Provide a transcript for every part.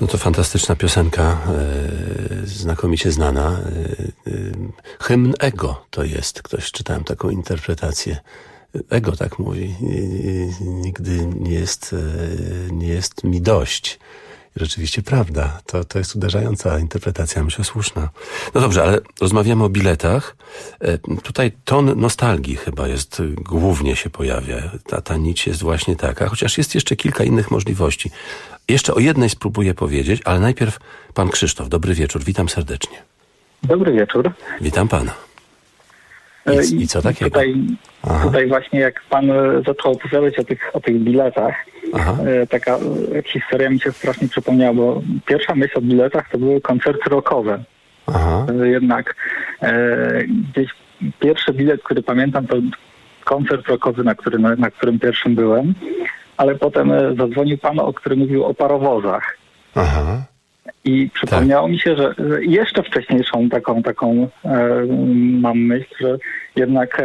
No to fantastyczna piosenka, znakomicie znana. Hymn Ego to jest. Ktoś, czytałem taką interpretację. Ego tak mówi. Nigdy nie jest mi dość. Rzeczywiście prawda. To jest uderzająca interpretacja, myślę, słuszna. No dobrze, ale rozmawiamy o biletach. Tutaj ton nostalgii chyba jest, głównie się pojawia. Ta nić jest właśnie taka, chociaż jest jeszcze kilka innych możliwości. Jeszcze o jednej spróbuję powiedzieć, ale najpierw pan Krzysztof. Dobry wieczór, witam serdecznie. Dobry wieczór. Witam pana. I co takiego? Tutaj właśnie jak pan zaczął opowiadać o tych biletach, taka historia mi się strasznie przypomniała, bo pierwsza myśl o biletach to były koncerty rockowe. Jednak gdzieś pierwszy bilet, który pamiętam, to koncert rockowy, na którym pierwszym byłem, ale potem zadzwonił pan, który mówił o parowozach. I przypomniało mi się, że jeszcze wcześniejszą taką mam myśl, że jednak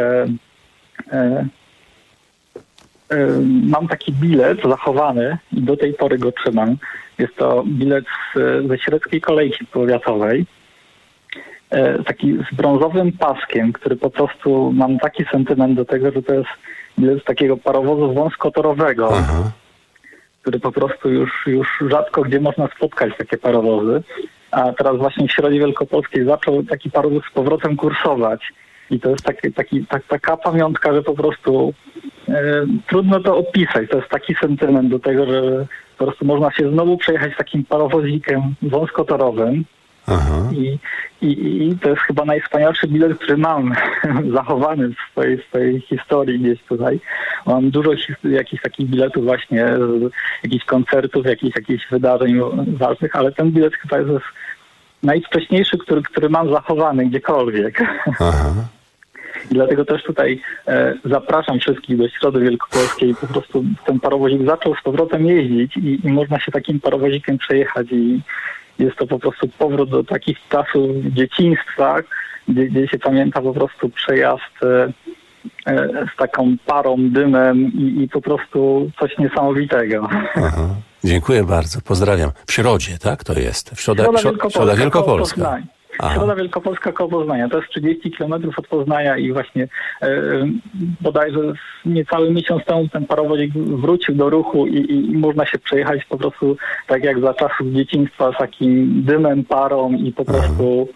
mam taki bilet zachowany i do tej pory go trzymam. Jest to bilet ze średzkiej kolejki powiatowej. Taki z brązowym paskiem, który po prostu mam taki sentyment do tego, że to jest bilet z takiego parowozu wąskotorowego, który po prostu już rzadko gdzie można spotkać takie parowozy. A teraz właśnie w Środzie Wielkopolskiej zaczął taki parowóz z powrotem kursować. I to jest taka pamiątka, że po prostu trudno to opisać. To jest taki sentyment do tego, że po prostu można się znowu przejechać takim parowozikiem wąskotorowym. I to jest chyba najwspanialszy bilet, który mam zachowany w swojej historii gdzieś tutaj. Mam dużo jakichś takich biletów właśnie, jakichś koncertów, jakichś wydarzeń ważnych, ale ten bilet chyba jest najwcześniejszy, który mam zachowany gdziekolwiek. I dlatego też tutaj zapraszam wszystkich do Środy Wielkopolskiej. Po prostu ten parowozik zaczął z powrotem jeździć i można się takim parowozikiem przejechać i jest to po prostu powrót do takich czasów dzieciństwa, gdzie się pamięta po prostu przejazd z taką parą, dymem i po prostu coś niesamowitego. Dziękuję bardzo, pozdrawiam. W Środzie, tak? To jest? Środa Wielkopolska. Środa Wielkopolska koło Poznania. To jest 30 km od Poznania i właśnie bodajże niecały miesiąc temu ten parowozik wrócił do ruchu i można się przejechać po prostu tak jak za czasów dzieciństwa z takim dymem, parą i po prostu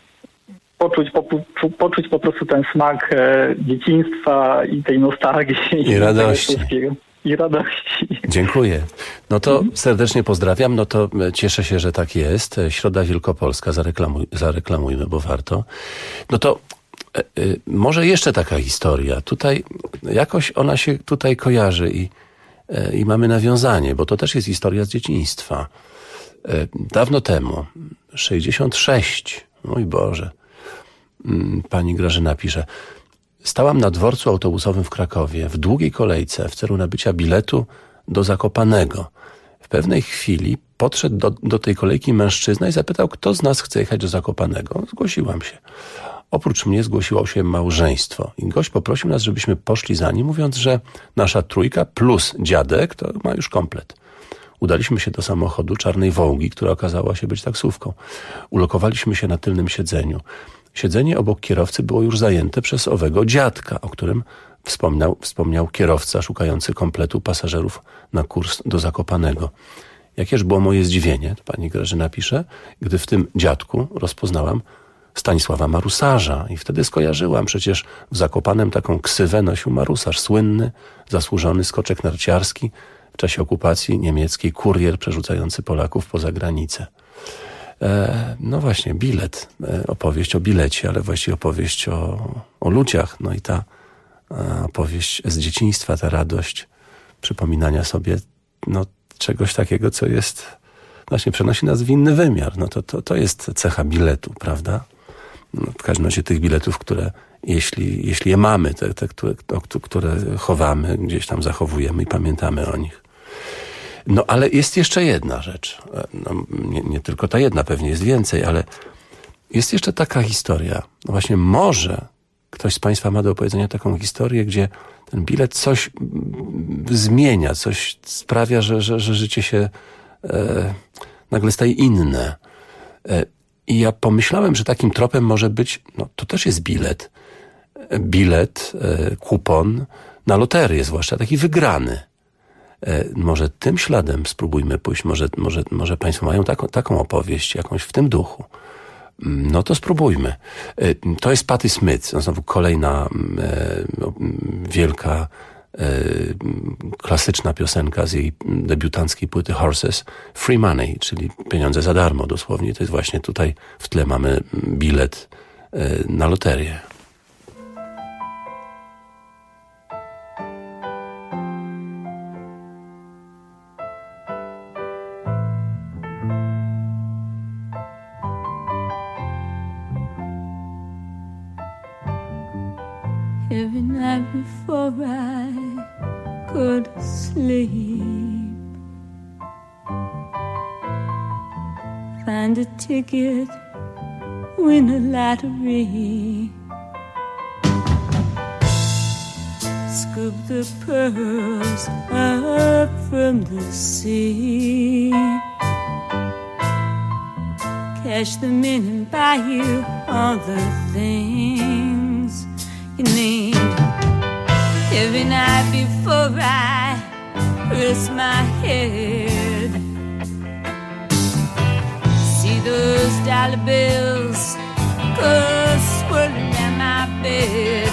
poczuć po prostu ten smak dzieciństwa i tej nostalgii. I radości. I radości. Dziękuję. No to serdecznie pozdrawiam. No to cieszę się, że tak jest. Środa Wielkopolska, zareklamujmy, bo warto. No to może jeszcze taka historia. Tutaj jakoś ona się tutaj kojarzy i mamy nawiązanie, bo to też jest historia z dzieciństwa. Dawno temu, 66, mój Boże, pani Grażyna pisze: stałam na dworcu autobusowym w Krakowie w długiej kolejce w celu nabycia biletu do Zakopanego. W pewnej chwili podszedł do tej kolejki mężczyzna i zapytał, kto z nas chce jechać do Zakopanego. Zgłosiłam się. Oprócz mnie zgłosiło się małżeństwo. I gość poprosił nas, żebyśmy poszli za nim, mówiąc, że nasza trójka plus dziadek to ma już komplet. Udaliśmy się do samochodu czarnej Wołgi, która okazała się być taksówką. Ulokowaliśmy się na tylnym siedzeniu. Siedzenie obok kierowcy było już zajęte przez owego dziadka, o którym wspomniał kierowca szukający kompletu pasażerów na kurs do Zakopanego. Jakież było moje zdziwienie, pani Grażyna pisze, gdy w tym dziadku rozpoznałam Stanisława Marusarza i wtedy skojarzyłam, przecież w Zakopanem taką ksywę nosił Marusarz, słynny, zasłużony skoczek narciarski, w czasie okupacji niemieckiej kurier przerzucający Polaków poza granicę. No właśnie, bilet, opowieść o bilecie, ale właściwie opowieść o ludziach. No i ta opowieść z dzieciństwa, ta radość przypominania sobie czegoś takiego, co jest, właśnie przenosi nas w inny wymiar. No to jest cecha biletu, prawda? No, w każdym razie tych biletów, które jeśli je mamy, które chowamy, gdzieś tam zachowujemy i pamiętamy o nich. No ale jest jeszcze jedna rzecz. No, nie tylko ta jedna, pewnie jest więcej, ale jest jeszcze taka historia. No właśnie może ktoś z państwa ma do opowiedzenia taką historię, gdzie ten bilet coś zmienia, coś sprawia, że życie się nagle staje inne. I ja pomyślałem, że takim tropem może być, to też jest bilet, kupon na loterię, zwłaszcza taki wygrany. Może tym śladem spróbujmy pójść, może Państwo mają taką opowieść, jakąś w tym duchu. No to spróbujmy. To jest Patti Smith, znowu kolejna wielka, klasyczna piosenka z jej debiutanckiej płyty Horses, Free Money, czyli pieniądze za darmo dosłownie. To jest właśnie tutaj w tle mamy bilet na loterię. Every night before I go to sleep, find a ticket, win a lottery, scoop the pearls up from the sea, cash them in and buy you all the things you need. Every night before I rest my head, see those dollar bills go swirling down my bed.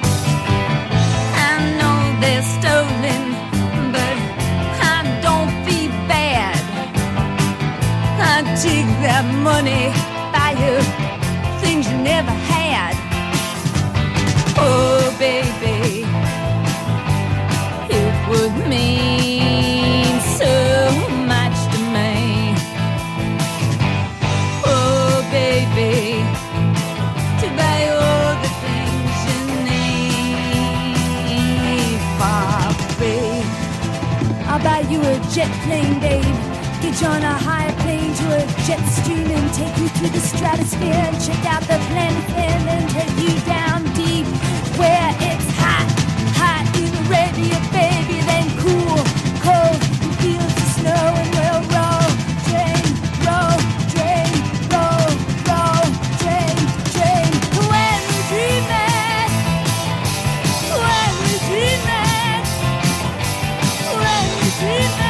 I know they're stolen, but I don't feel bad. I take that money, buy you things you never had. Oh, baby, it would mean so much to me. Oh, baby, to buy all the things you need for free. I'll buy you a jet plane, babe. Get you on a higher plane to a jet stream and take you through the stratosphere and check out the planet and then take you down deep where it's hot, hot in Arabia, baby, then cool, cold, and fields of snow, and we'll roll, drain, roll, drain, roll, roll, drain, drain. When we dream it, when we dream it, when we dream it.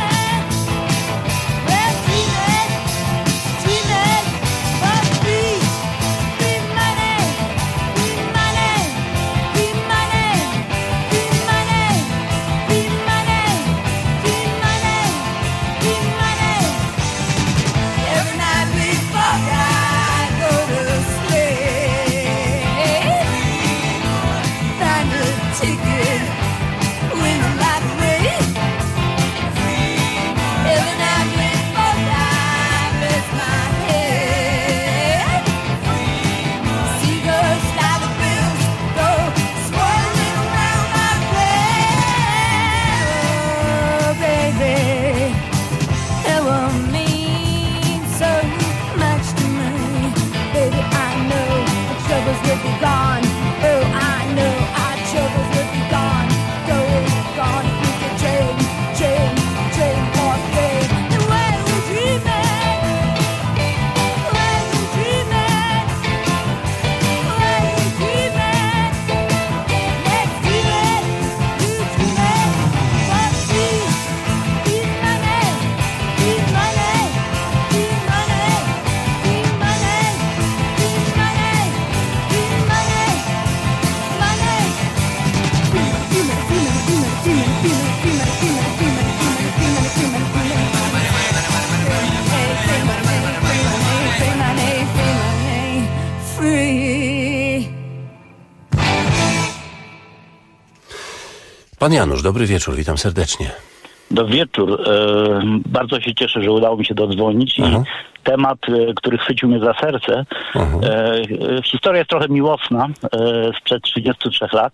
Pan Janusz, dobry wieczór, witam serdecznie. Dobry wieczór. Bardzo się cieszę, że udało mi się dodzwonić i temat, który chwycił mnie za serce. Historia jest trochę miłosna, sprzed 33 lat.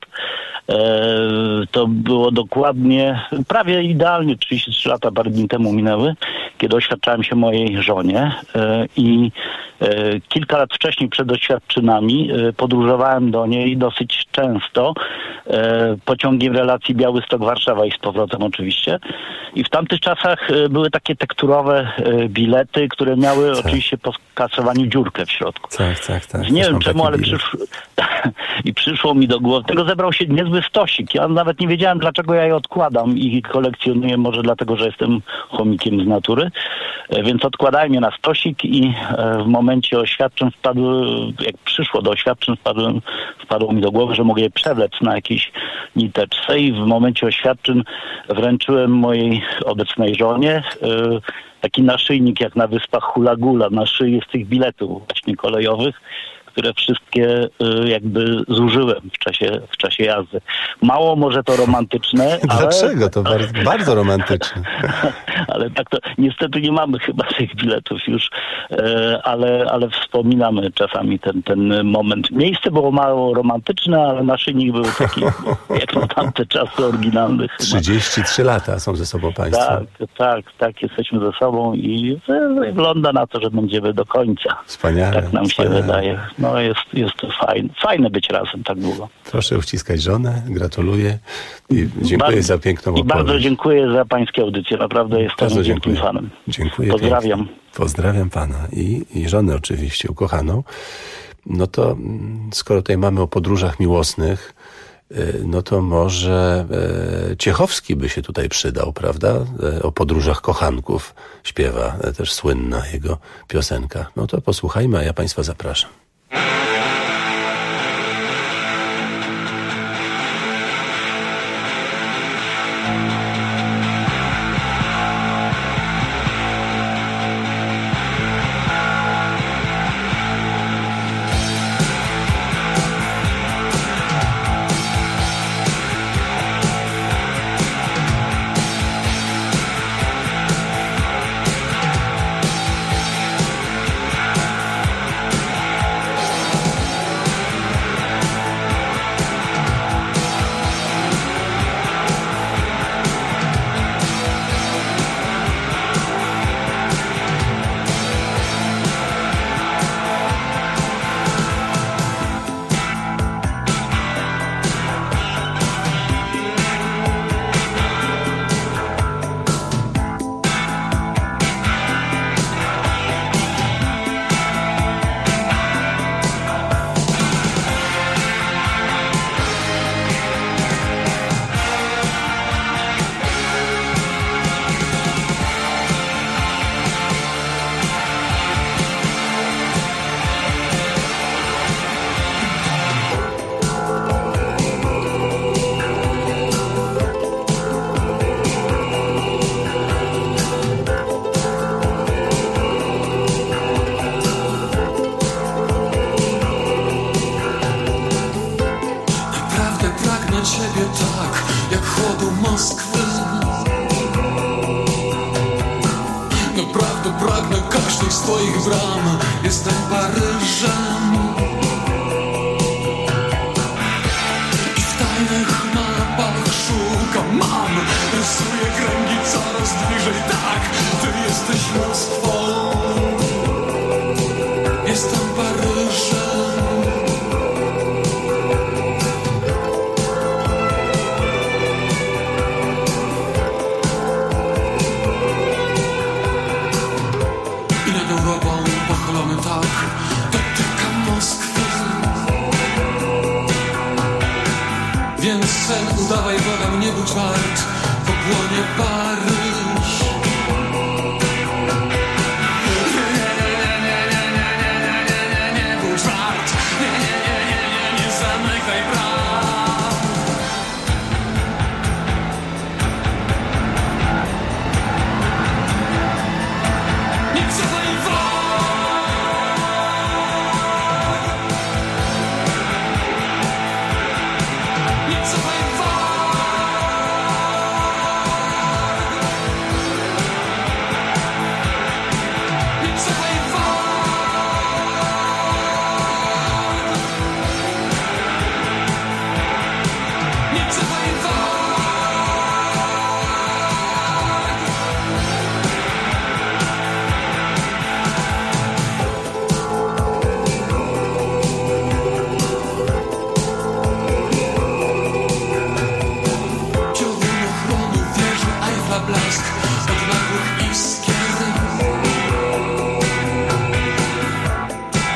To było dokładnie, prawie idealnie 33 lata, parę dni temu minęły, kiedy oświadczałem się mojej żonie i kilka lat wcześniej przed oświadczynami podróżowałem do niej dosyć często pociągiem relacji Białystok-Warszawa i z powrotem oczywiście. I w tamtych czasach były takie tekturowe bilety, które miały oczywiście po skasowaniu dziurkę w środku. Tak. Nie wiem czemu, ale przyszło mi do głowy. Tego zebrał się niezły stosik. Ja nawet nie wiedziałem, dlaczego ja je odkładam i kolekcjonuję. Może dlatego, że jestem chomikiem z natury. Więc odkładałem je na stosik i w momencie oświadczeń jak przyszło do oświadczeń, wpadło mi do głowy, że mogę je przewlec na jakiejś niteczce i w momencie oświadczeń wręczyłem mojej obecnej żonie taki naszyjnik jak na wyspach Hula Gula, na szyi z tych biletów właśnie kolejowych, które wszystkie jakby zużyłem w czasie jazdy. Mało może to romantyczne, ale... Dlaczego? To bardzo romantyczne. Ale tak to niestety nie mamy chyba tych biletów już, ale wspominamy czasami ten moment. Miejsce było mało romantyczne, ale naszyjnik był taki jak na tamte czasy oryginalnych. 33 lata są ze sobą państwo. Tak, jesteśmy ze sobą i wygląda na to, że będziemy do końca. Wspaniale. Tak nam się wydaje. No jest to fajne być razem tak długo. Proszę uściskać żonę, gratuluję i dziękuję za piękną opowieść. I bardzo dziękuję za pańskie audycje, naprawdę jestem wielkim fanem. Dziękuję. Pozdrawiam. Pięknie. Pozdrawiam pana i żonę oczywiście ukochaną. No to skoro tutaj mamy o podróżach miłosnych, no to może Ciechowski by się tutaj przydał, prawda? O podróżach kochanków śpiewa też słynna jego piosenka. No to posłuchajmy, a ja państwa zapraszam.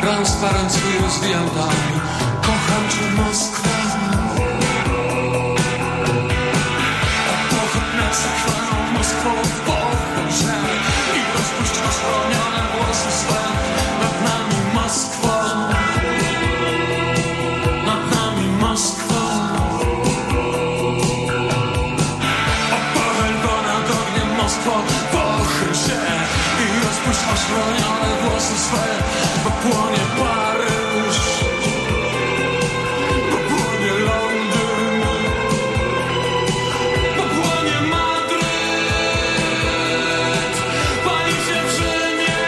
transparent swój rozwijam dalej. Kocham cię Moskwa. Pochód nad zachwaną Moskwą w pochórze i rozpuść rozchłonione włosy swe. Nad nami Moskwa. Nad nami Moskwa. Opochel ponad ogniem Moskwa. Pochyl się i rozpuść rozchłonione włosy swe. Bo płonie Paryż, bo płonie Londyn, bo płonie Madryt, pali się w Rzymie.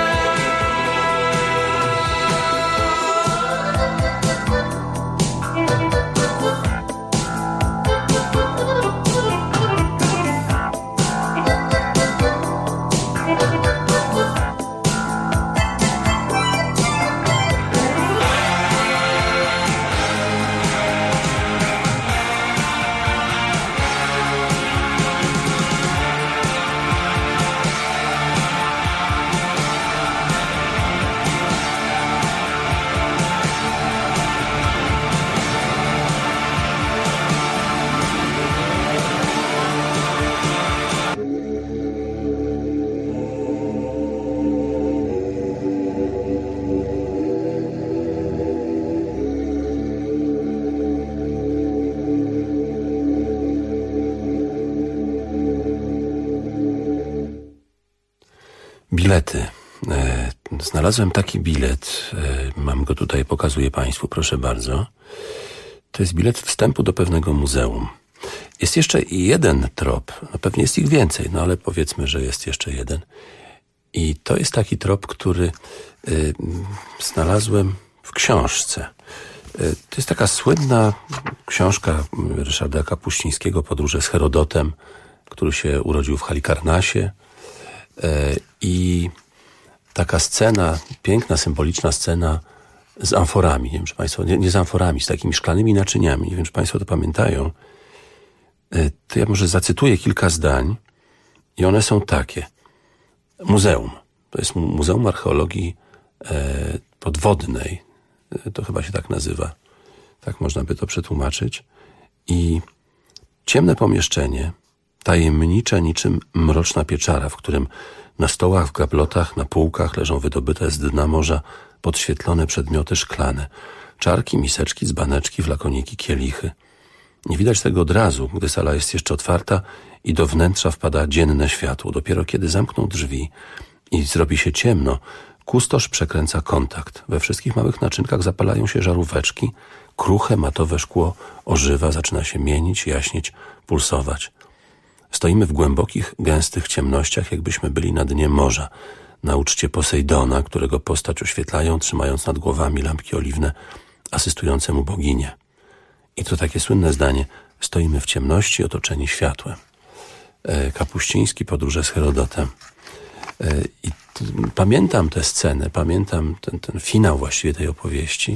Bilety. Znalazłem taki bilet. Mam go tutaj, pokazuję Państwu, proszę bardzo. To jest bilet wstępu do pewnego muzeum. Jest jeszcze jeden trop. No pewnie jest ich więcej, no ale powiedzmy, że jest jeszcze jeden. I to jest taki trop, który znalazłem w książce. To jest taka słynna książka Ryszarda Kapuścińskiego, Podróże z Herodotem, który się urodził w Halikarnasie. I taka scena, piękna, symboliczna scena z amforami. Nie wiem, czy Państwo, nie z amforami, z takimi szklanymi naczyniami. Nie wiem, czy Państwo to pamiętają. To ja może zacytuję kilka zdań i one są takie. Muzeum. To jest Muzeum Archeologii Podwodnej. To chyba się tak nazywa. Tak można by to przetłumaczyć. I ciemne pomieszczenie, tajemnicze niczym mroczna pieczara, w którym na stołach, w gablotach, na półkach leżą wydobyte z dna morza podświetlone przedmioty szklane. Czarki, miseczki, dzbaneczki, flakoniki, kielichy. Nie widać tego od razu, gdy sala jest jeszcze otwarta i do wnętrza wpada dzienne światło. Dopiero kiedy zamkną drzwi i zrobi się ciemno, kustosz przekręca kontakt. We wszystkich małych naczynkach zapalają się żaróweczki. Kruche, matowe szkło ożywa, zaczyna się mienić, jaśnieć, pulsować. Stoimy w głębokich, gęstych ciemnościach, jakbyśmy byli na dnie morza, na uczcie Posejdona, którego postać oświetlają, trzymając nad głowami lampki oliwne, asystujące mu boginie. I to takie słynne zdanie: stoimy w ciemności, otoczeni światłem. Kapuściński, Podróże z Herodotem. I pamiętam tę scenę, pamiętam ten finał właściwie tej opowieści.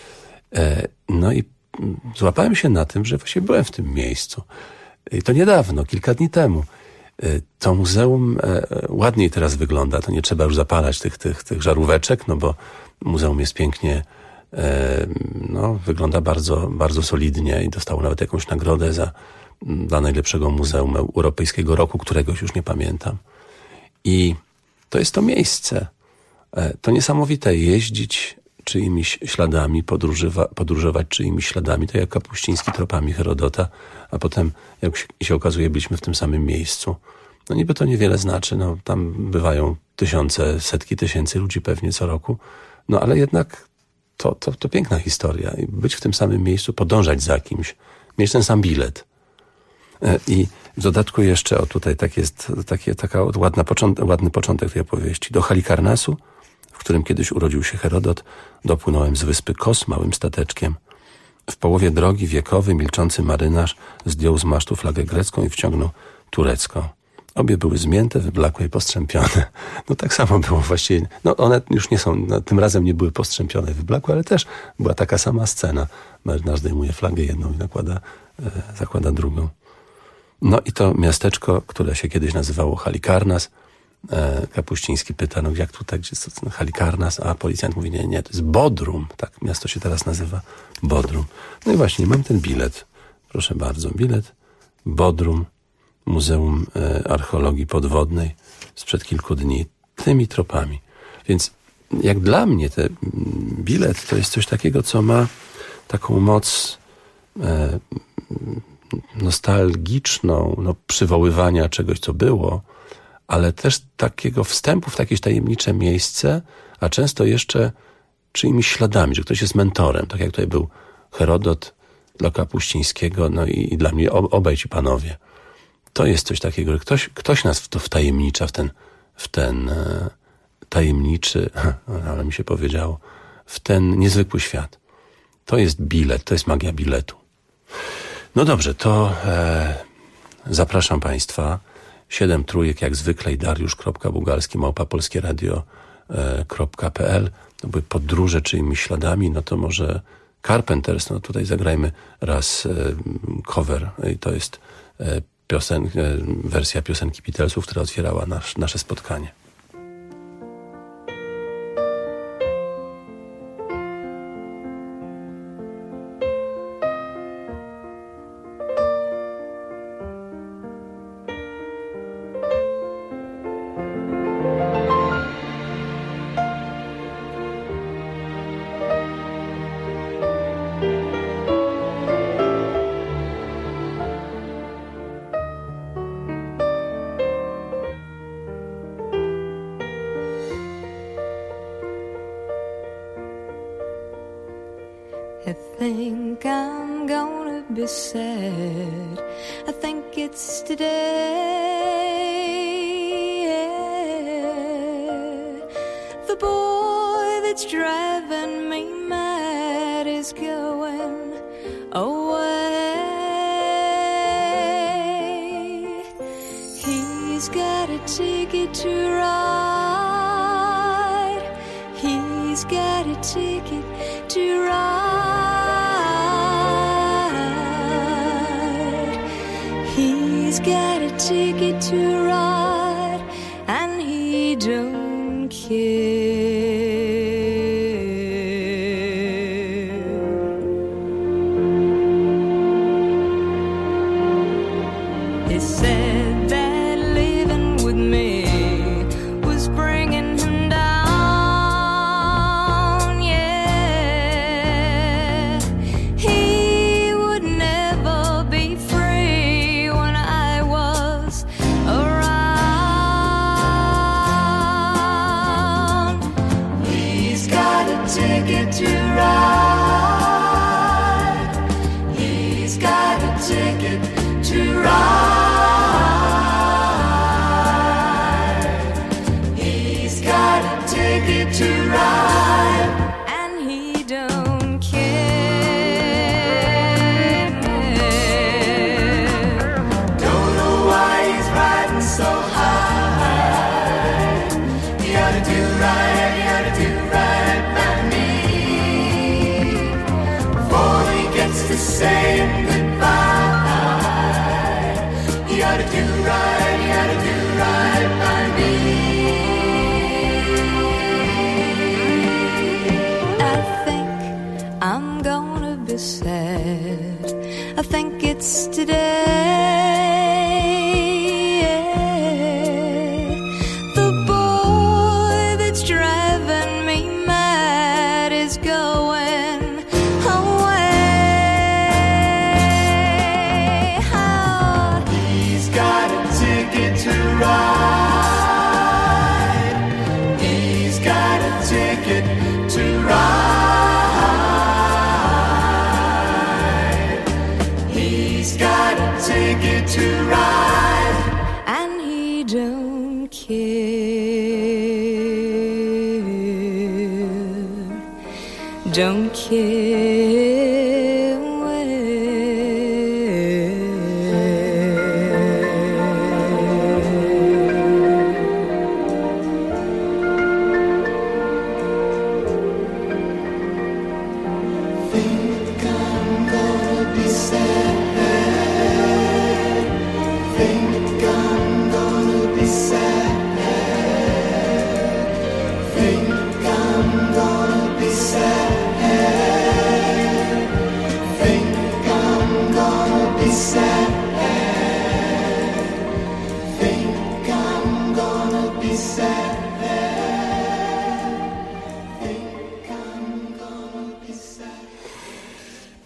No i złapałem się na tym, że właśnie byłem w tym miejscu. I to niedawno, kilka dni temu. To muzeum ładniej teraz wygląda. To nie trzeba już zapalać tych żaróweczek, no bo muzeum jest pięknie, wygląda bardzo, bardzo solidnie i dostało nawet jakąś nagrodę dla najlepszego muzeum europejskiego roku, któregoś już nie pamiętam. I to jest to miejsce. To niesamowite, jeździć czyimiś śladami, podróżować czyimiś śladami, to jak Kapuściński tropami Herodota, a potem, jak się okazuje, byliśmy w tym samym miejscu. No niby to niewiele znaczy, no tam bywają tysiące, setki tysięcy ludzi pewnie co roku, no ale jednak to piękna historia. I być w tym samym miejscu, podążać za kimś, mieć ten sam bilet. I w dodatku jeszcze, tutaj taka ładny początek tej opowieści. Do Halikarnasu, w którym kiedyś urodził się Herodot, dopłynąłem z wyspy Kos małym stateczkiem. W połowie drogi wiekowy, milczący marynarz zdjął z masztu flagę grecką i wciągnął turecką. Obie były zmięte, wyblakłe i postrzępione. No tak samo było właściwie. No one już nie są, tym razem nie były postrzępione i wyblakłe, ale też była taka sama scena. Marynarz zdejmuje flagę jedną i zakłada drugą. No i to miasteczko, które się kiedyś nazywało Halikarnas, Kapuściński pyta, no jak tutaj, gdzie jest Halikarnas, a policjant mówi, nie, to jest Bodrum, tak miasto się teraz nazywa, Bodrum. No i właśnie, mam ten bilet, proszę bardzo, bilet Bodrum, Muzeum Archeologii Podwodnej sprzed kilku dni, tymi tropami. Więc jak dla mnie ten bilet to jest coś takiego, co ma taką moc nostalgiczną, przywoływania czegoś, co było, ale też takiego wstępu w jakieś tajemnicze miejsce, a często jeszcze czyimiś śladami, że ktoś jest mentorem, tak jak tutaj był Herodot dla Kapuścińskiego, no i dla mnie obaj ci panowie. To jest coś takiego, że ktoś nas w to wtajemnicza, w ten tajemniczy, ale mi się powiedziało, w ten niezwykły świat. To jest bilet, to jest magia biletu. No dobrze, to zapraszam Państwa. 7 trójek jak zwykle i dariusz.bugalski@polskieradio.pl. To były podróże czyimiś śladami, no to może Carpenters, no tutaj zagrajmy raz cover i to jest wersja piosenki Beatlesów, która otwierała nasze spotkanie. I think I'm gonna be sad. I think it's today. The boy that's driving me mad is going away. He's got a ticket to ride. He's got a ticket to ride. He's got a ticket to ride, and he don't care. He said that living with me was bringing him down, yeah. He would never be free when I was around. He's got a ticket to ride. He's got a ticket to ride. He's got a ticket to ride, and he don't care. Don't know why he's riding so high. He ought to do right, he ought to do right by me. Before he gets to saying goodbye, he ought to do right, he ought to do right by me. I think I'm gonna be sad. I think it's today. The boy that's driving me mad is going away. He's got a ticket to ride. He's got a ticket to ride. He's got a ticket to ride, and he don't care. Don't care Think I'm gonna be sad. Think I'm gonna be sad.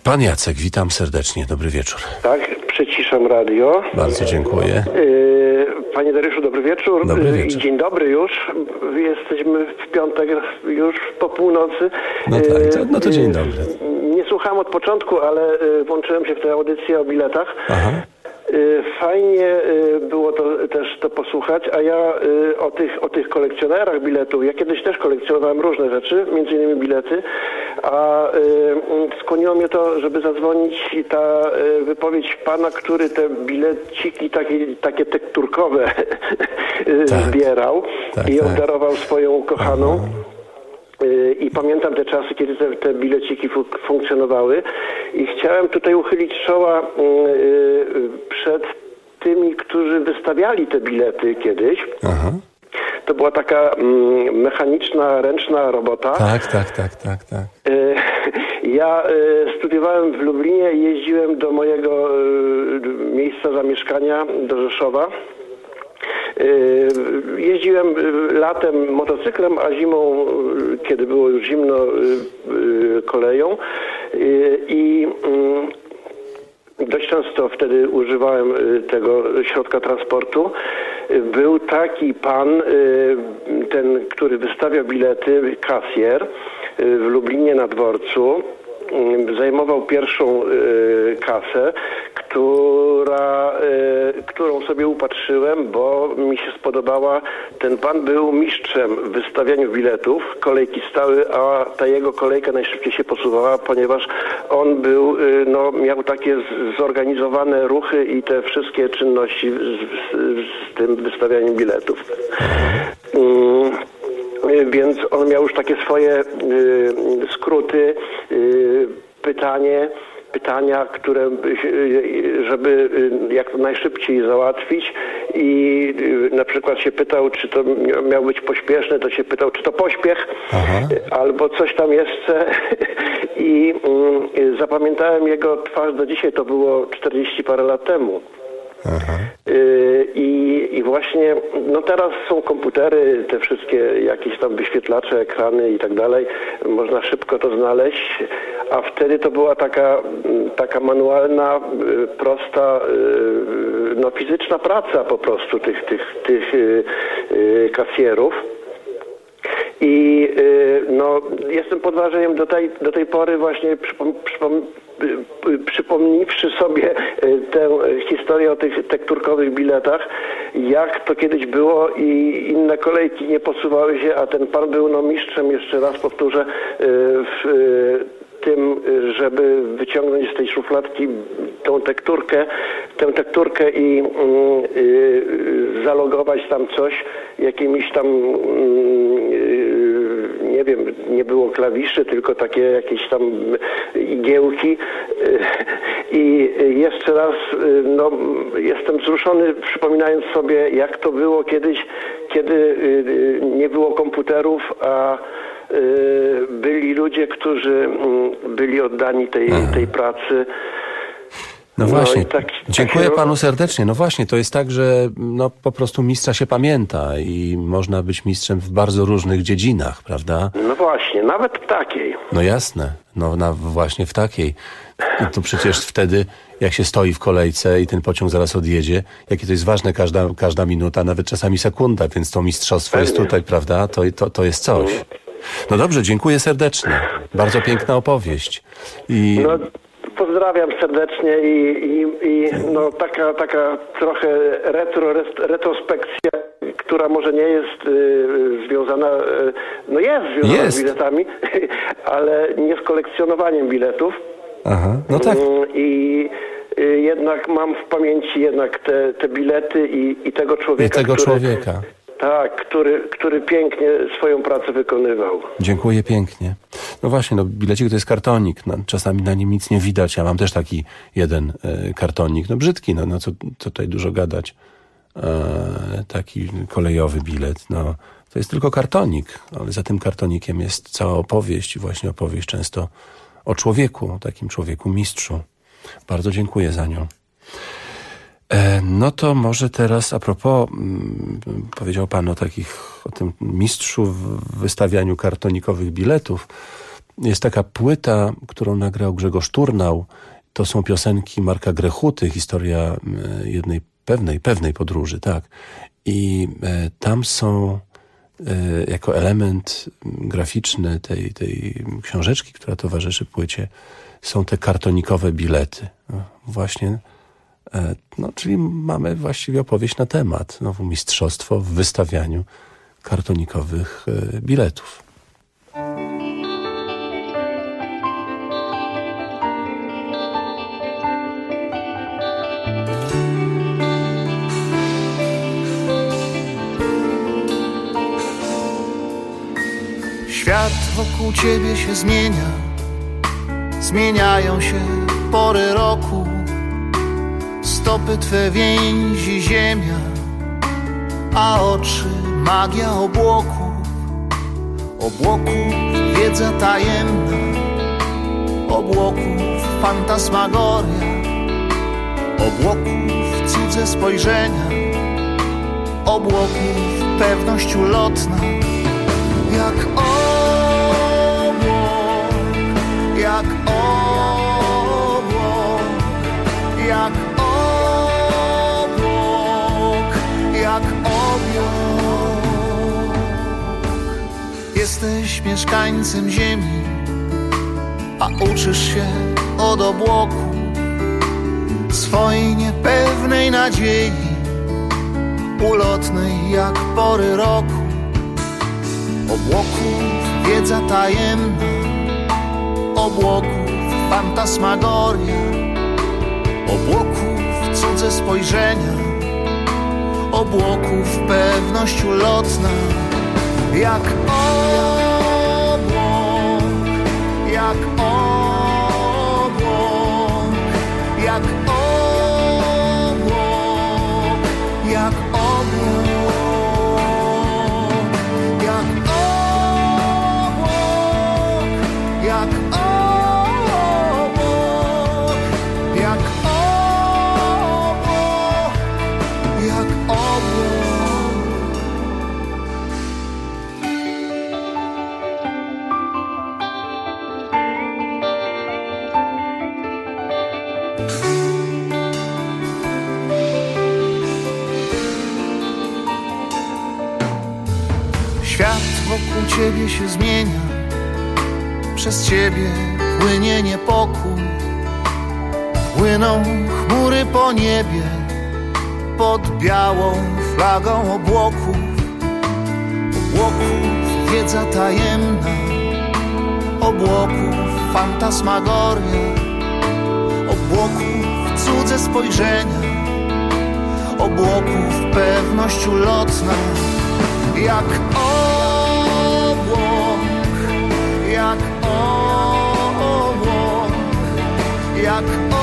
Pan Jacek, witam serdecznie. Dobry wieczór. Tak, przyciszam radio. Bardzo dziękuję. Panie Dariuszu, dobry wieczór. Dobry wieczór. Dzień dobry już. Jesteśmy w piątek już po północy. No tak, no to dzień dobry. Nie słuchałem od początku, ale włączyłem się w tę audycję o biletach. Aha. Fajnie było to też to posłuchać, a ja o tych kolekcjonerach biletów, ja kiedyś też kolekcjonowałem różne rzeczy, między innymi bilety, a skłoniło mnie to, żeby zadzwonić ta wypowiedź pana, który te bileciki takie tekturkowe zbierał i obdarował swoją ukochaną. I pamiętam te czasy, kiedy te bileciki funkcjonowały i chciałem tutaj uchylić czoła przed tymi, którzy wystawiali te bilety kiedyś. Aha. To była taka mechaniczna, ręczna robota. Tak. Ja studiowałem w Lublinie i jeździłem do mojego miejsca zamieszkania, do Rzeszowa. Jeździłem latem motocyklem, a zimą, kiedy było już zimno, koleją i dość często wtedy używałem tego środka transportu. Był taki pan, ten, który wystawia bilety, kasjer w Lublinie na dworcu. Zajmował pierwszą kasę, którą sobie upatrzyłem, bo mi się spodobała. Ten pan był mistrzem w wystawianiu biletów. Kolejki stały, a ta jego kolejka najszybciej się posuwała, ponieważ on był, miał takie zorganizowane ruchy i te wszystkie czynności z tym wystawianiem biletów. Więc on miał już takie swoje skróty, pytania, które żeby jak najszybciej załatwić i na przykład się pytał, czy to miał być pośpieszne, to się pytał, czy to pośpiech, albo coś tam jeszcze i zapamiętałem jego twarz do dzisiaj, to było 40 parę lat temu. I właśnie, teraz są komputery, te wszystkie jakieś tam wyświetlacze, ekrany i tak dalej, można szybko to znaleźć, a wtedy to była taka manualna, prosta, fizyczna praca po prostu tych kasjerów. I jestem pod wrażeniem do tej pory właśnie przypomniwszy sobie tę historię o tych tekturkowych biletach, jak to kiedyś było i inne kolejki nie posuwały się, a ten pan był mistrzem, jeszcze raz powtórzę, w tym, żeby wyciągnąć z tej szufladki tę tekturkę i zalogować tam coś jakimiś tam nie wiem, nie było klawiszy, tylko takie jakieś tam igiełki. I jeszcze raz jestem wzruszony, przypominając sobie, jak to było kiedyś, kiedy nie było komputerów, a byli ludzie, którzy byli oddani tej pracy. No właśnie, dziękuję panu serdecznie. No właśnie, to jest tak, że po prostu mistrza się pamięta i można być mistrzem w bardzo różnych dziedzinach, prawda? No właśnie, nawet w takiej. No jasne, właśnie w takiej. To przecież wtedy, jak się stoi w kolejce i ten pociąg zaraz odjedzie, jakie to jest ważne każda minuta, nawet czasami sekunda, więc to mistrzostwo jest tutaj, prawda? To jest coś. No dobrze, dziękuję serdecznie. Bardzo piękna opowieść. Pozdrawiam serdecznie i taka trochę retrospekcja, która może nie jest związana, jest związana z biletami, ale nie z kolekcjonowaniem biletów. Aha, no tak. I jednak mam w pamięci te bilety i tego człowieka. Tak, który pięknie swoją pracę wykonywał. Dziękuję pięknie. No właśnie, bilecik to jest kartonik. Czasami na nim nic nie widać. Ja mam też taki jeden kartonik. Brzydki, co tutaj dużo gadać. Taki kolejowy bilet. To jest tylko kartonik, ale za tym kartonikiem jest cała opowieść i właśnie opowieść często o człowieku, takim człowieku mistrzu. Bardzo dziękuję za nią. No to może teraz a propos, powiedział pan o tym mistrzu w wystawianiu kartonikowych biletów, jest taka płyta, którą nagrał Grzegorz Turnał. To są piosenki Marka Grechuty, historia jednej pewnej podróży, tak. I tam są jako element graficzny tej książeczki, która towarzyszy płycie, są te kartonikowe bilety. Właśnie, czyli mamy właściwie opowieść na temat. Mistrzostwo w wystawianiu kartonikowych biletów. Świat wokół ciebie się zmienia, zmieniają się pory roku, stopy twe więzi ziemia, a oczy magia obłoków, wiedza tajemna, obłoków fantasmagoria, obłoków cudze spojrzenia, obłoków pewność ulotna. Jak obłok, jak obłok, jak obłok, jak obłok. Jesteś mieszkańcem ziemi, a uczysz się od obłoku swojej niepewnej nadziei, ulotnej jak pory roku. Obłoków wiedza tajemna, obłoków fantasmagoria, obłoków cudze spojrzenia, obłoków pewność ulotna. Jak obłok, jak obłok, jak obłok, jak obłok. Świat wokół ciebie się zmienia, przez ciebie płynie niepokój, płyną chmury po niebie, pod białą flagą obłoków, obłoków wiedza tajemna, obłoków fantasmagoria, obłoków cudze spojrzenia, obłoków pewność ulotna. Jak obłok, jak obłok, jak obłok.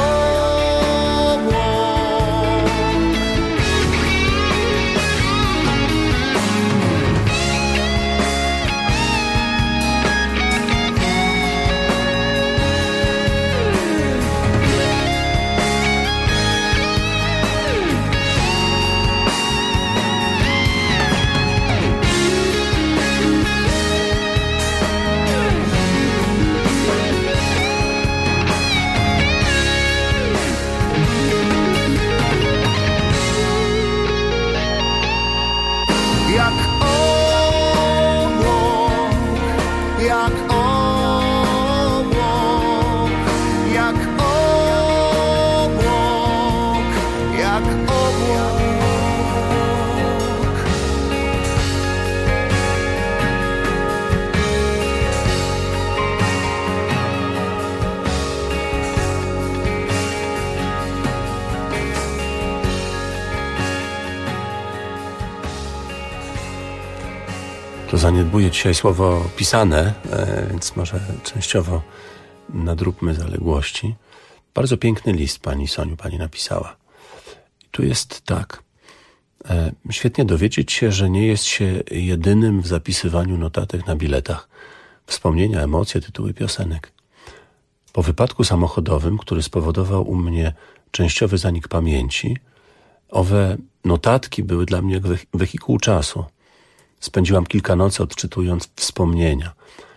To zaniedbuję dzisiaj słowo pisane, więc może częściowo nadróbmy zaległości. Bardzo piękny list pani Soniu, pani napisała. I tu jest tak. Świetnie dowiedzieć się, że nie jest się jedynym w zapisywaniu notatek na biletach. Wspomnienia, emocje, tytuły piosenek. Po wypadku samochodowym, który spowodował u mnie częściowy zanik pamięci, owe notatki były dla mnie wehikuł czasu. Spędziłam kilka nocy odczytując wspomnienia.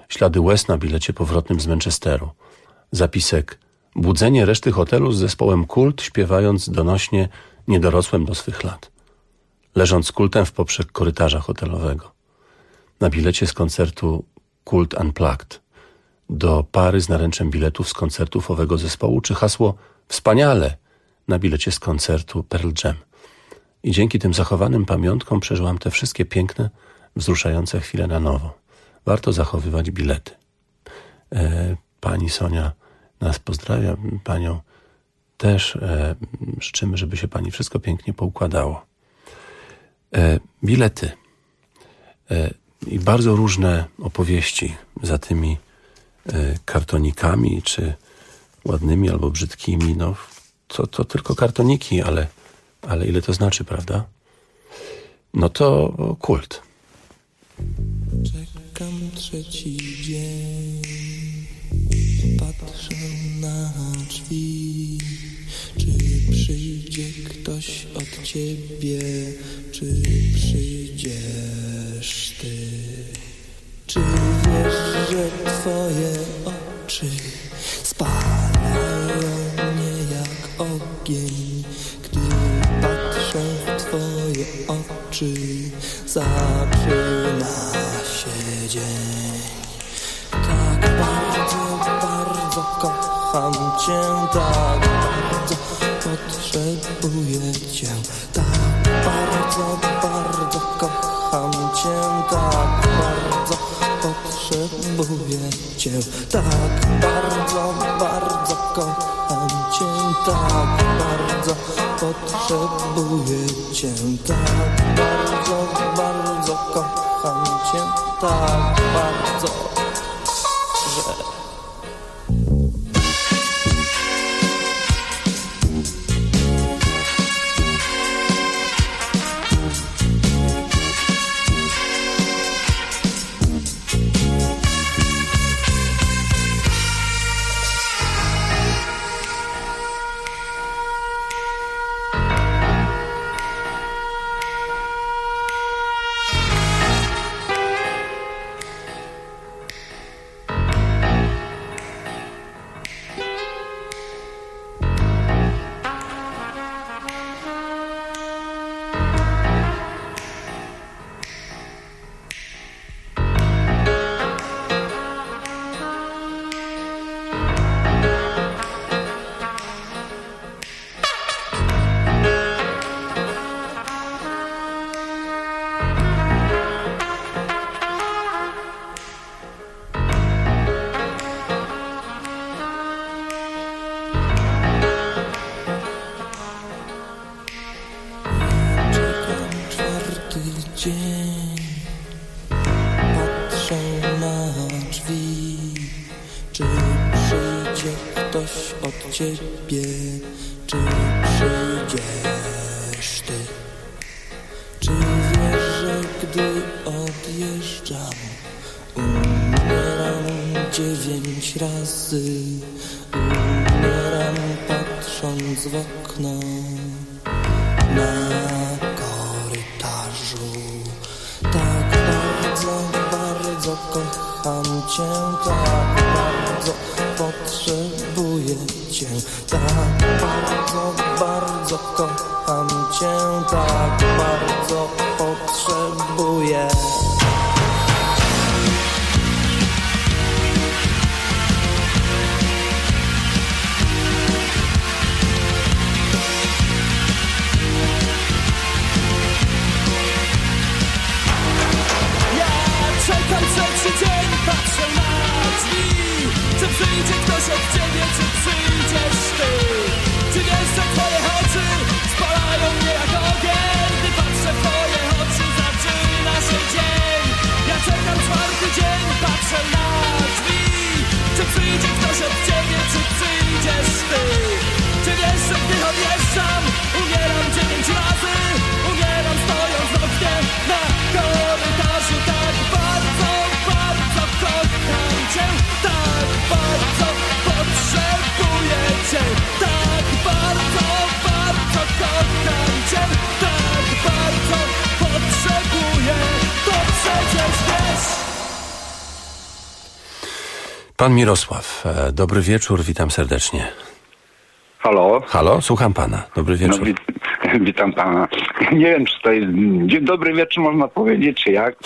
Ślady łez na bilecie powrotnym z Manchesteru. Zapisek: budzenie reszty hotelu z zespołem Kult, śpiewając donośnie nie dorosłem do swych lat. Leżąc z Kultem w poprzek korytarza hotelowego. Na bilecie z koncertu Kult Unplugged. Do pary z naręczem biletów z koncertów owego zespołu, czy hasło wspaniale na bilecie z koncertu Pearl Jam. I dzięki tym zachowanym pamiątkom przeżyłam te wszystkie piękne, wzruszające chwile na nowo. Warto zachowywać bilety. Pani Sonia nas pozdrawia, panią też życzymy, żeby się pani wszystko pięknie poukładało. Bilety i bardzo różne opowieści za tymi kartonikami, czy ładnymi albo brzydkimi. No, to tylko kartoniki, ale ile to znaczy, prawda? No to Kult. Czekam trzeci dzień, patrzę na drzwi. Czy przyjdzie ktoś od ciebie, czy przyjdziesz ty? Czy wiesz, że twoje oczy spalają mnie jak ogień? Gdy patrzę w twoje oczy, zaczyna się dzień. Tak bardzo, bardzo kocham cię, tak bardzo potrzebuję cię. Tak bardzo, bardzo kocham cię, tak bardzo potrzebuję cię. Tak bardzo, bardzo kocham cię, tak bardzo potrzebuję cię. Tak bardzo, bardzo kocham cię, tak bardzo, że... Patrzę na drzwi. Czy przyjdzie ktoś od ciebie, czy przyjdziesz ty? Czy wiesz, że gdy odjeżdżam, umieram 9 razy, umieram patrząc w okno na korytarzu. Tak bardzo, bardzo kocham cię, tak bardzo potrzebuję cię. Tak bardzo, bardzo kocham cię, tak bardzo potrzebuję. Czekam trzeci dzień, patrzę na drzwi. Czy przyjdzie ktoś od ciebie, czy przyjdziesz ty? Czy wiesz, że twoje oczy spalają mnie jak ogień? Gdy patrzę w twoje oczy, zaczyna się dzień. Ja czekam czwarty dzień, patrzę na drzwi. Czy przyjdzie ktoś od ciebie, czy przyjdziesz ty? Czy wiesz, że gdy odjeżdżam, umieram 9 razy, umieram stojąc w oknie na korytarzu. Tak bardzo, bardzo kocham cię, tak bardzo potrzebuję cię. Tak bardzo, bardzo kocham cię, tak bardzo potrzebuję, to przecież wiesz. Pan Mirosław, dobry wieczór, witam serdecznie. Halo? Halo, słucham pana. Dobry wieczór. Witam pana. Nie wiem, czy to jest dzień dobry wieczór można powiedzieć, czy jak?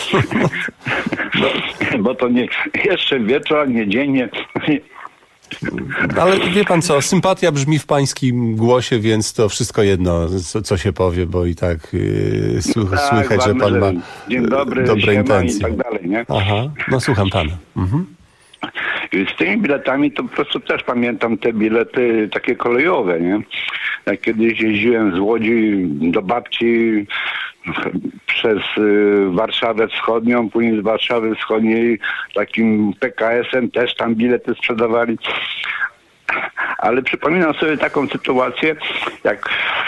Bo to nie jeszcze wieczór, nie dzień, nie. Ale wie pan co, sympatia brzmi w pańskim głosie, więc to wszystko jedno, co się powie, bo i tak słychać, że pan ma dzień dobry, dobre intencje. I tak dalej, nie? Aha, no słucham pana. Mhm. Z tymi biletami to po prostu też pamiętam te bilety takie kolejowe, nie? Jak kiedyś jeździłem z Łodzi do babci przez Warszawę Wschodnią, później z Warszawy Wschodniej takim PKS-em też tam bilety sprzedawali. Ale przypominam sobie taką sytuację, jak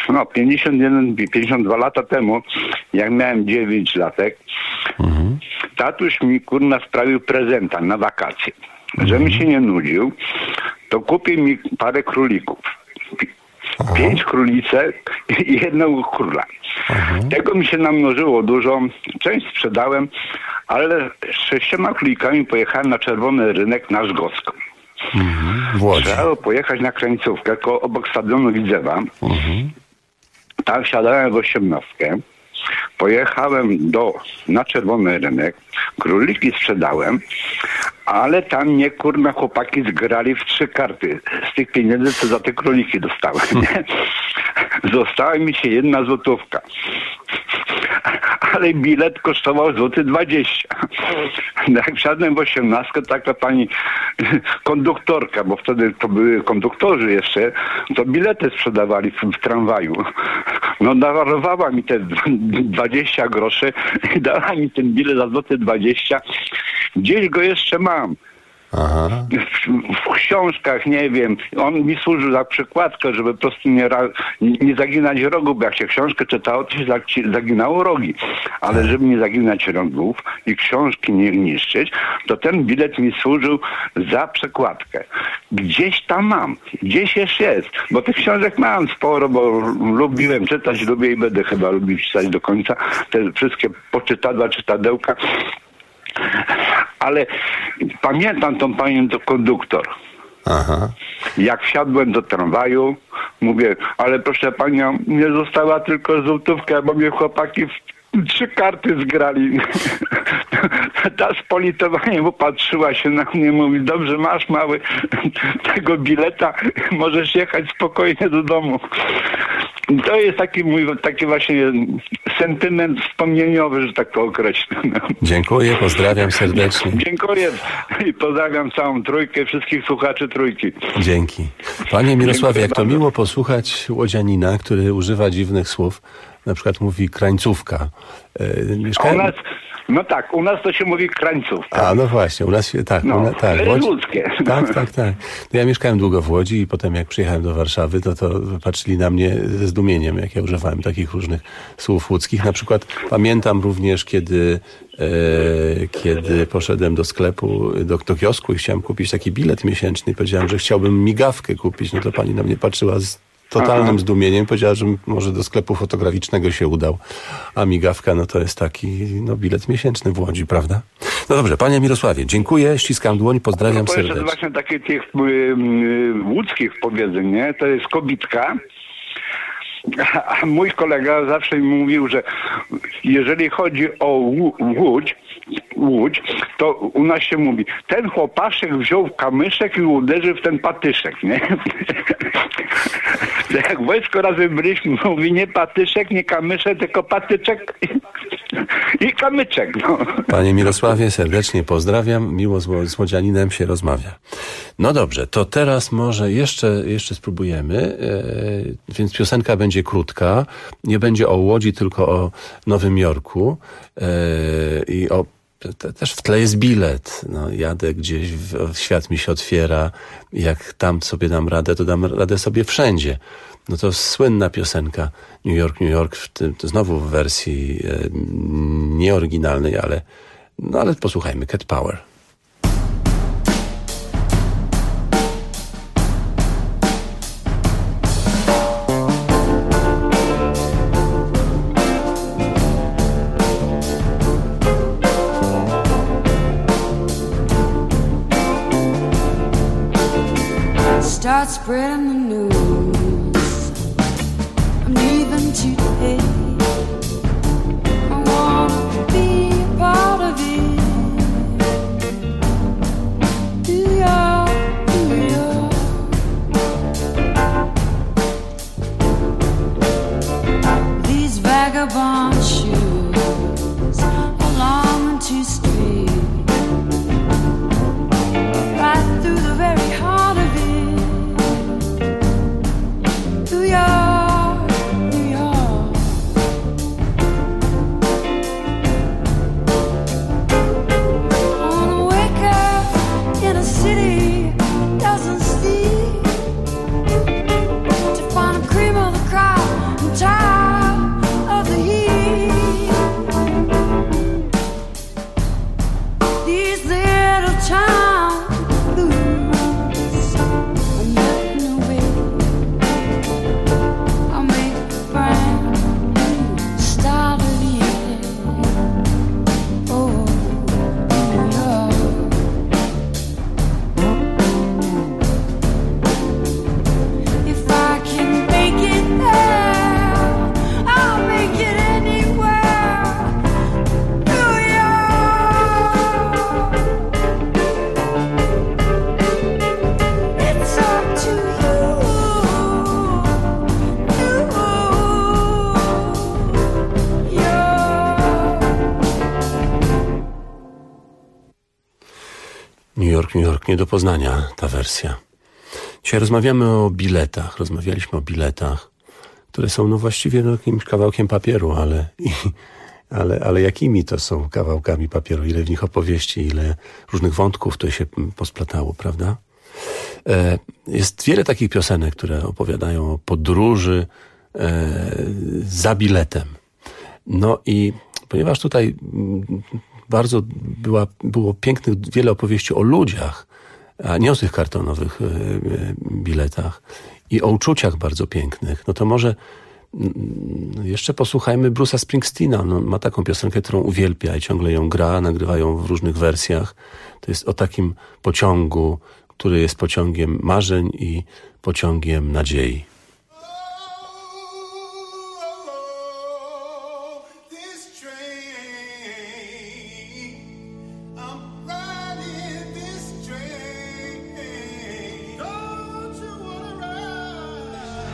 52 lata temu, jak miałem 9 latek, tatuś mi sprawił prezenta na wakacje. Żebym się nie nudził, to kupił mi parę królików. 5 królicek i jednego króla. Tego mi się namnożyło dużo, część sprzedałem, ale 6 królikami pojechałem na Czerwony Rynek na Żgowską. W Łodzi. Trzeba pojechać na Krańcówkę, obok stadionu Widzewa. Tam wsiadałem w 18. Pojechałem na Czerwony Rynek, króliki sprzedałem, ale tam mnie chłopaki zgrali w 3 karty z tych pieniędzy, co za te króliki dostałem. Nie? Została mi się 1 złotówka. Ale bilet kosztował 20 zł. Jak wsiadłem w 18, taka pani konduktorka, bo wtedy to były konduktorzy jeszcze, to bilety sprzedawali w tramwaju. No dawarowała mi te 20 groszy i dała mi ten bilet za 20 zł. Gdzieś go jeszcze mam. Aha. W książkach, nie wiem, on mi służył za przykładkę, żeby po prostu nie zaginać rogu, bo jak się książkę czytało, to się zaginało rogi. Ale żeby nie zaginać rogów i książki nie niszczyć, to ten bilet mi służył za przekładkę. Gdzieś tam mam, gdzieś jeszcze jest, bo tych książek mam sporo, bo lubiłem czytać, lubię i będę chyba lubił czytać do końca. Te wszystkie poczytadła, czytadełka. Ale pamiętam tą panią to konduktor. Aha. Jak wsiadłem do tramwaju, mówię, ale proszę panią, nie została tylko złotówka, bo mnie chłopaki 3 karty zgrali. Ta z politowaniem popatrzyła się na mnie, mówi, dobrze, masz mały tego bileta, możesz jechać spokojnie do domu. To jest taki właśnie sentyment wspomnieniowy, że tak to określę. Dziękuję, pozdrawiam serdecznie. Dziękuję i pozdrawiam całą trójkę, wszystkich słuchaczy trójki. Dzięki. Panie Mirosławie, jak to miło posłuchać łodzianina, który używa dziwnych słów. Na przykład mówi krańcówka. U nas to się mówi krańcówka. A, no właśnie, u nas się, tak. Ludzkie. Tak. No ja mieszkałem długo w Łodzi i potem jak przyjechałem do Warszawy, to patrzyli na mnie ze zdumieniem, jak ja używałem takich różnych słów łódzkich. Na przykład pamiętam również, kiedy poszedłem do sklepu, do kiosku i chciałem kupić taki bilet miesięczny i powiedziałem, że chciałbym migawkę kupić, no to pani na mnie patrzyła z totalnym zdumieniem. Powiedziała, że może do sklepu fotograficznego się udał. A migawka, no to jest taki bilet miesięczny w Łodzi, prawda? No dobrze, panie Mirosławie, dziękuję, ściskam dłoń, pozdrawiam serdecznie. To jest właśnie takie tych łódzkich powiedzeń, nie? To jest kobitka. A mój kolega zawsze mi mówił, że jeżeli chodzi o Łódź, to u nas się mówi, ten chłopaszek wziął kamyszek i uderzył w ten patyszek, nie? Jak wojsko razem byliśmy, mówi nie patyszek, nie kamyszek, tylko patyczek i kamyczek. No. Panie Mirosławie, serdecznie pozdrawiam, miło z łodzianinem się rozmawia. No dobrze, to teraz może jeszcze spróbujemy, więc piosenka będzie krótka, nie będzie o Łodzi, tylko o Nowym Jorku i też w tle jest bilet. No, jadę gdzieś, świat mi się otwiera, jak tam sobie dam radę, to dam radę sobie wszędzie. No to słynna piosenka New York, New York, to znowu w wersji nieoryginalnej, ale posłuchajmy, Cat Power. start spreading the news. I'm leaving today. I wanna be a part of it. New York, New York. These vagabond shoes along the street, right through the very heart of it. New York, New York. I wanna wake up in a city doesn't sleep, to find a cream of the crowd and top of the heat. These little town blues are nothing away. I'll make a brand new start of the end. Oh, New York. If I can make it there, I'll make it anywhere. New York. It's up to you. New York. New York, New York, nie do poznania ta wersja. Dzisiaj rozmawiamy o biletach. Rozmawialiśmy o biletach, które są no właściwie no jakimś kawałkiem papieru, ale jakimi to są kawałkami papieru? Ile w nich opowieści, ile różnych wątków to się posplatało, prawda? Jest wiele takich piosenek, które opowiadają o podróży za biletem. No i ponieważ tutaj bardzo było pięknych wiele opowieści o ludziach, a nie o tych kartonowych biletach i o uczuciach bardzo pięknych, no to może jeszcze posłuchajmy Bruce'a Springsteena. No, ma taką piosenkę, którą uwielbia i ciągle ją gra, nagrywają w różnych wersjach. To jest o takim pociągu, który jest pociągiem marzeń i pociągiem nadziei. This train, I'm riding this train. Don't you wanna ride?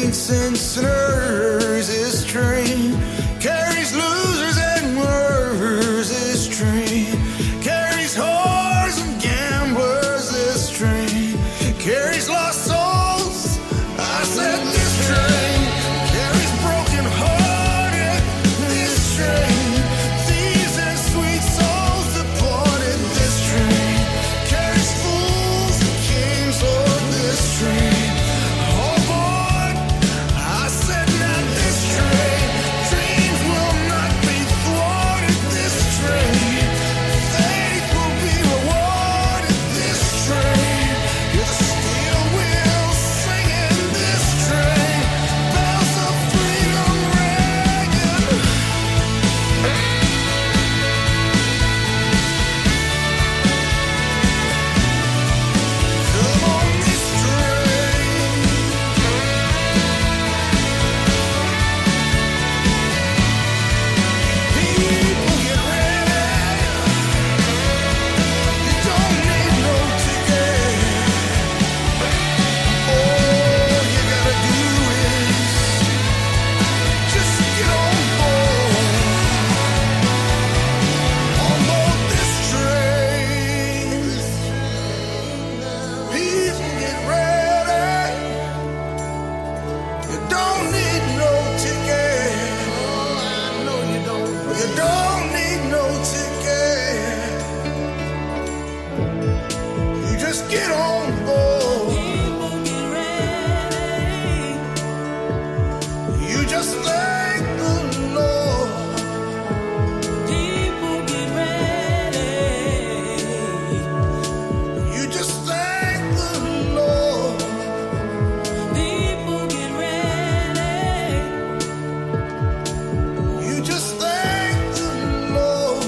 saints and sinners. This train carries losers and winners. This train carries whores and gamblers. This train carries lost souls. I said this train carries broken hearted. This train thieves and sweet souls departed. This train carries fools and kings on this train. Oh boy, I said now this train, dreams will not be thwarted. This train, faith will be rewarded. This train, with a steel wheel singing. This train, bells of freedom ringing. Come on this train. People get ready. You don't need no ticket. All you gotta do is just get on board this train. People get ready. You don't need no ticket. I know you don't. You don't need no ticket. You just get on board. You just thank the Lord. You just thank the Lord. You just thank the Lord.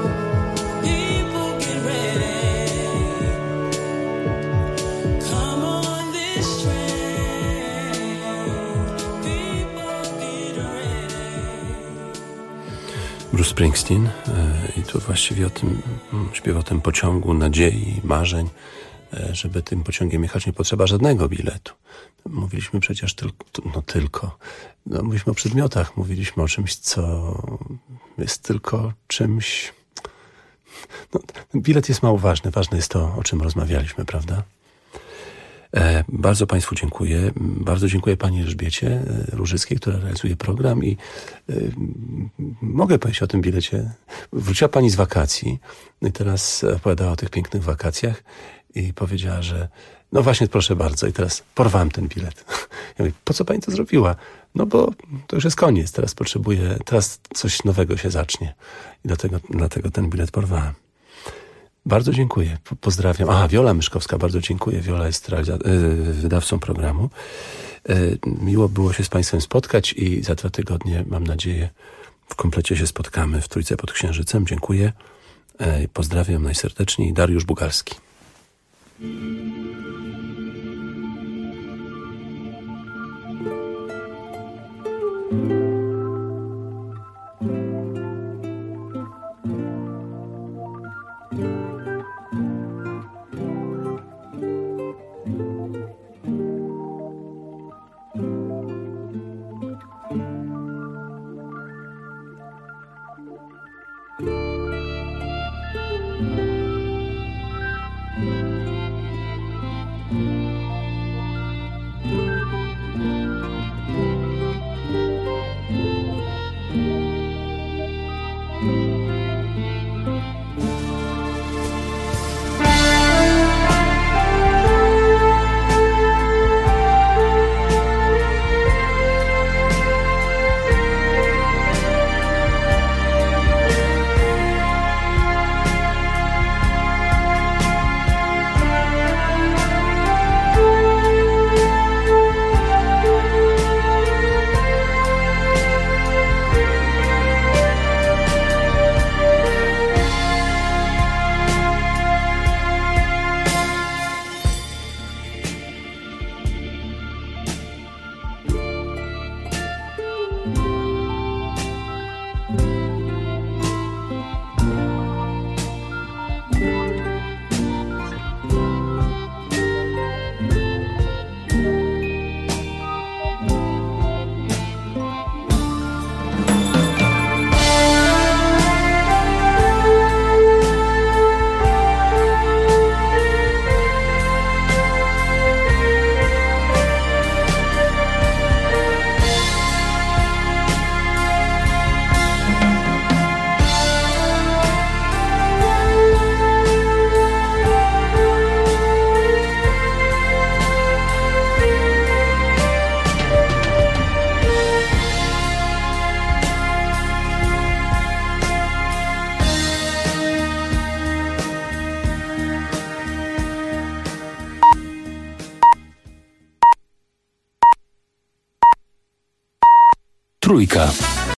Come on this train. People get ready. Bruce Springsteen i tu właściwie o tym śpiewa o tym pociągu nadziei, marzeń, żeby tym pociągiem jechać nie potrzeba żadnego biletu. Mówiliśmy przecież mówiliśmy o przedmiotach, mówiliśmy o czymś, co jest tylko czymś. Bilet jest mało ważny, ważne jest to, o czym rozmawialiśmy, prawda? Bardzo Państwu dziękuję. Bardzo dziękuję Pani Elżbiecie Różyckiej, która realizuje program i mogę powiedzieć o tym bilecie. Wróciła Pani z wakacji i teraz opowiadała o tych pięknych wakacjach i powiedziała, że no właśnie, proszę bardzo, i teraz porwałem ten bilet. Ja mówię, po co Pani to zrobiła? No bo to już jest koniec, teraz coś nowego się zacznie i dlatego ten bilet porwałem. Bardzo dziękuję. Pozdrawiam. Wiola Myszkowska, bardzo dziękuję. Wiola jest wydawcą programu. Miło było się z Państwem spotkać i za 2 tygodnie, mam nadzieję, w komplecie się spotkamy w Trójce pod Księżycem. Dziękuję. Pozdrawiam najserdeczniej. Dariusz Bugalski. Trójka.